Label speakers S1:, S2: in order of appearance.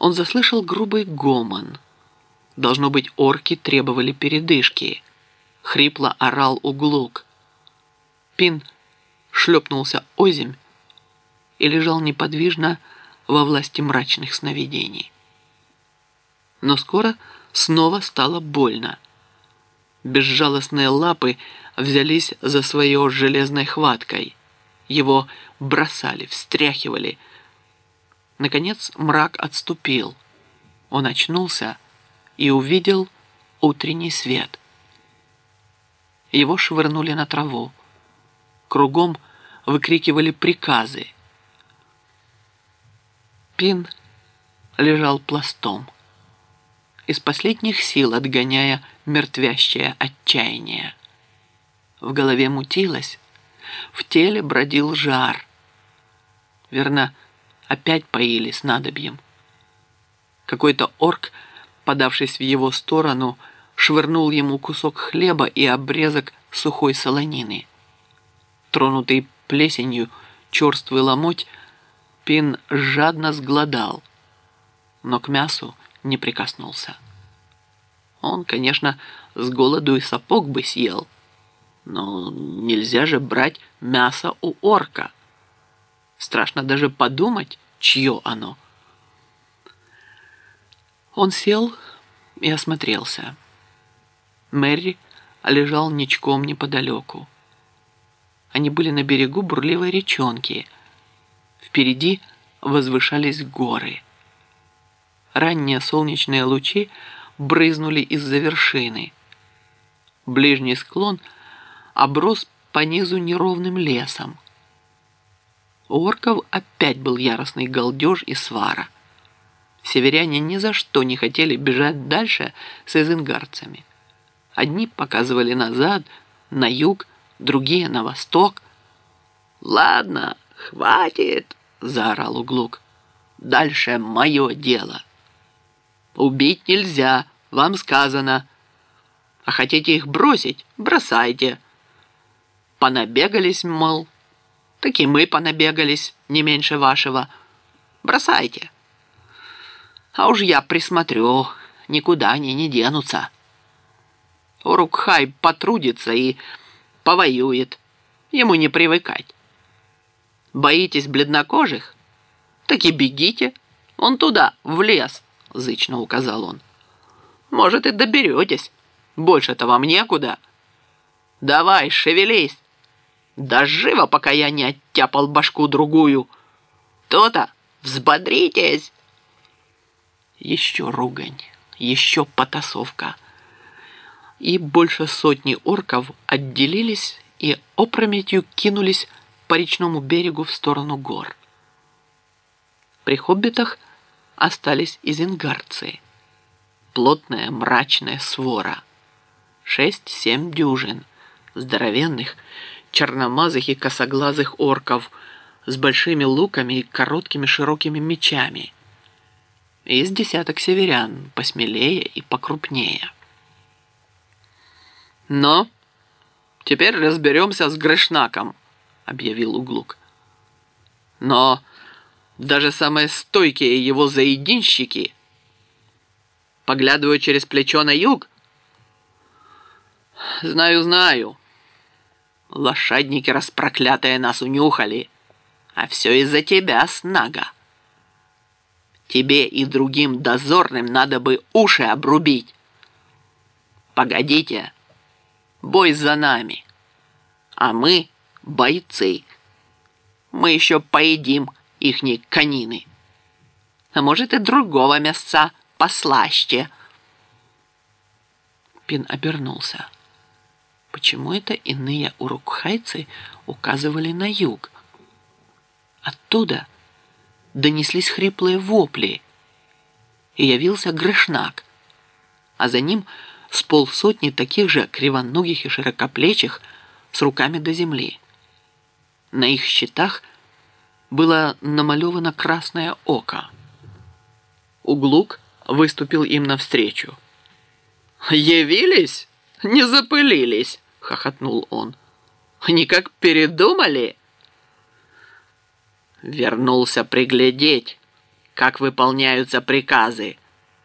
S1: он заслышал грубый гомон. Должно быть, орки требовали передышки. Хрипло орал Углук. Пин шлепнулся озимь и лежал неподвижно во власти мрачных сновидений. Но скоро снова стало больно. Безжалостные лапы взялись за свое железной хваткой. Его бросали, встряхивали. Наконец мрак отступил. Он очнулся и увидел утренний свет. Его швырнули на траву. Кругом выкрикивали приказы. Пин лежал пластом, из последних сил отгоняя мертвящее отчаяние. В голове мутилось, в теле бродил жар. Верно, опять поили снадобьем. Какой-то орк, подавшись в его сторону, швырнул ему кусок хлеба и обрезок сухой солонины. Тронутый плесенью черствый ломоть, Пин жадно сгладал, но к мясу не прикоснулся. Он, конечно, с голоду и сапог бы съел, но нельзя же брать мясо у орка. Страшно даже подумать, чье оно. Он сел и осмотрелся. Мерри лежал ничком неподалеку. Они были на берегу бурливой речонки. Впереди возвышались горы. Ранние солнечные лучи брызнули из-за вершины. Ближний склон оброс по низу неровным лесом. У орков опять был яростный галдеж и свара. Северяне ни за что не хотели бежать дальше с изенгарцами. Одни показывали назад, на юг, другие на восток. «Ладно, хватит!» – заорал Углук. «Дальше мое дело. Убить нельзя, вам сказано. А хотите их бросить – бросайте. Понабегались, мол, так и мы понабегались, не меньше вашего. Бросайте. А уж я присмотрю, никуда они не денутся. Урукхай потрудится и повоюет, ему не привыкать. Боитесь бледнокожих? Так и бегите, он туда, в лес», — зычно указал он. «Может, и доберетесь, больше-то вам некуда. Давай, шевелись, да живо, пока я не оттяпал башку другую. То-то, взбодритесь». Еще ругань, еще потасовка. И больше сотни орков отделились и опрометью кинулись по речному берегу в сторону гор. При хоббитах остались изенгарцы. Плотная мрачная свора. 6-7 дюжин здоровенных, черномазых и косоглазых орков с большими луками и короткими широкими мечами. И с десяток северян посмелее и покрупнее. «Но теперь разберемся с Грешнаком», — объявил Углук. «Но даже самые стойкие его заединщики поглядывают через плечо на юг». «Знаю. Лошадники распроклятые нас унюхали, а все из-за тебя, Снага. Тебе и другим дозорным надо бы уши обрубить. Погодите, бой за нами, а мы бойцы. Мы еще поедим ихней конины. А может, и другого мясца послаще». Пин обернулся. Почему это иные урукхайцы указывали на юг? Оттуда донеслись хриплые вопли, и явился Грешнак, а за ним с полсотни таких же кривоногих и широкоплечих с руками до земли. На их щитах было намалевано красное око. Углук выступил им навстречу. «Явились? Не запылились!» — хохотнул он. «Никак передумали?» «Вернулся приглядеть, как выполняются приказы.